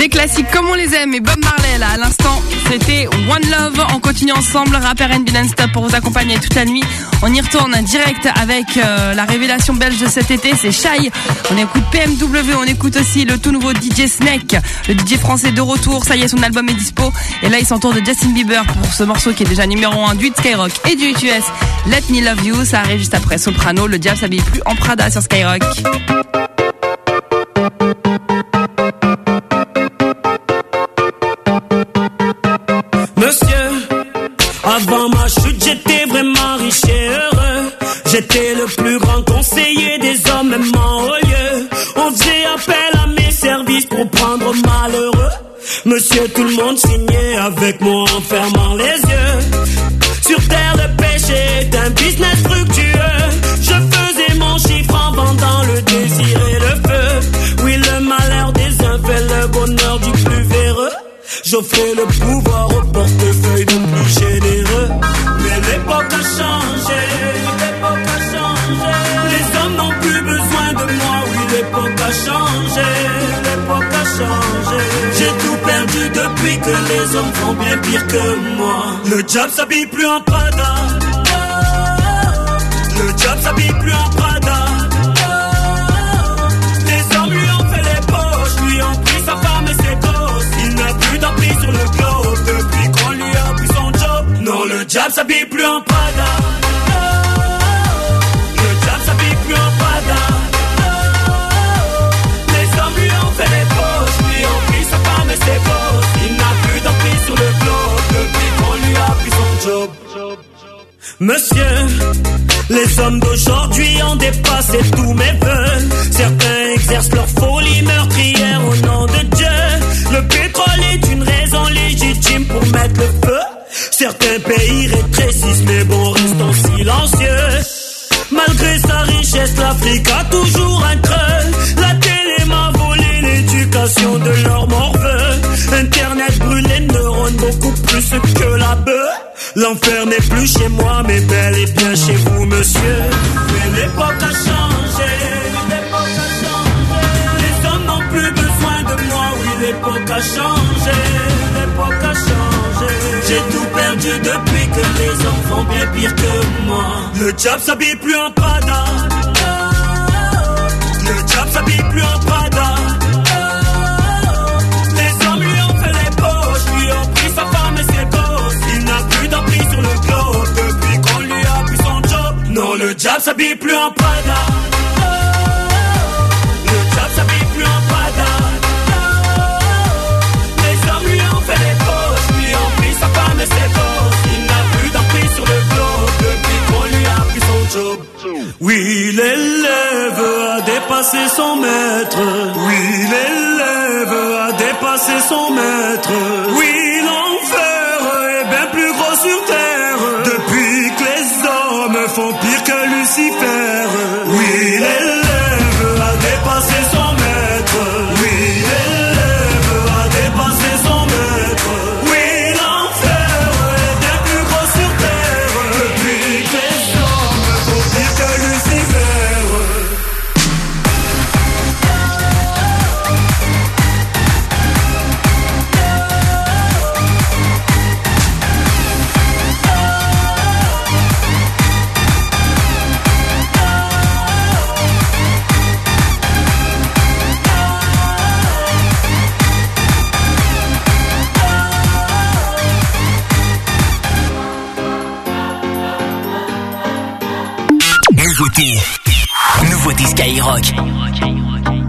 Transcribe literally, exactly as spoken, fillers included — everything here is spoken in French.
Des classiques comme on les aime, et Bob Marley là à l'instant c'était One Love. On continue ensemble, rap R and B non-stop pour vous accompagner toute la nuit. On y retourne direct avec euh, la révélation belge de cet été, c'est Shai. On écoute P M W, on écoute aussi le tout nouveau D J Snake, le D J français de retour, ça y est son album est dispo. Et là il s'entoure de Justin Bieber pour ce morceau qui est déjà numéro un du Skyrock et du U S. Let Me Love You, ça arrive juste après Soprano, le diable s'habille plus en Prada sur Skyrock. Avant ma chute, j'étais vraiment riche et heureux. J'étais le plus grand conseiller des hommes, même en haut lieu. On faisait appel à mes services pour prendre malheureux. Monsieur, tout le monde signait avec moi en fermant les yeux. Sur terre, le péché est un business fructueux. Je faisais mon chiffre en vendant le désir et le feu. Oui, le malheur des uns fait le bonheur du plus véreux. J'offrais le pouvoir au portefeuille du plus généreux. Mais l'époque a changé, l'époque a changé. Les hommes n'ont plus besoin de moi, oui l'époque a changé, l'époque a changé. J'ai tout perdu depuis que les hommes font bien pire que moi. Le diable s'habille plus en Prada. Le diable s'habille plus en Prada. Les hommes lui ont fait les poches, lui ont pris sa femme et ses gosses. Il n'a plus d'emprise sur le globe depuis qu'on lui a pris son job. Non, le diable s'habille plus en Prada. Le diable s'habille plus en Prada. Les hommes lui ont fait les poches, lui ont pris sa femme et ses gosses. Il n'a plus d'emprise sur le globe depuis qu'on lui a pris son job. Monsieur, les hommes d'aujourd'hui ont dépassé tous mes vœux. Certains exercent leur folie meurtrière au nom de Dieu. Le pétrole est une raison légitime pour mettre le feu. Certains pays rétrécissent, mais bon, restons silencieux. Malgré sa richesse, l'Afrique a toujours un creux. La télé m'a volé l'éducation de leur morveux. Internet brûle les neurones beaucoup plus que la bœuf. L'enfer n'est plus chez moi, mais bel et bien chez vous, monsieur. Mais l'époque a changé, l'époque a changé. Les hommes n'ont plus besoin de moi, oui, l'époque a changé, l'époque a changé. J'ai tout perdu depuis que les hommes font bien pire que moi. Le diable s'habille plus en Prada. Le diable s'habille plus en Prada. Les hommes lui ont fait les poches, lui ont pris sa femme et ses gosses. Il n'a plus d'emprise sur le globe depuis qu'on lui a pris son job. Non, le diable s'habille plus en Prada. Le diable s'habille plus en Prada. Les hommes lui ont fait les poches, lui ont pris sa femme et ses gosses. Il n'a plus d'emprise sur le globe depuis qu'on lui a pris son job. Oui, l'élève a dépassé son maître. Oui, l'élève a dépassé son maître. Oui, l'enfer est bien plus gros sur terre depuis que les hommes font pire que Lucifer. Oui, l'élève a dépassé son maître. Oui, l'élève a dépassé son maître. Oui, l'enfer est bien plus gros sur terre depuis que les hommes font pire que Lucifer. Nouveauté. Nouveauté Skyrock.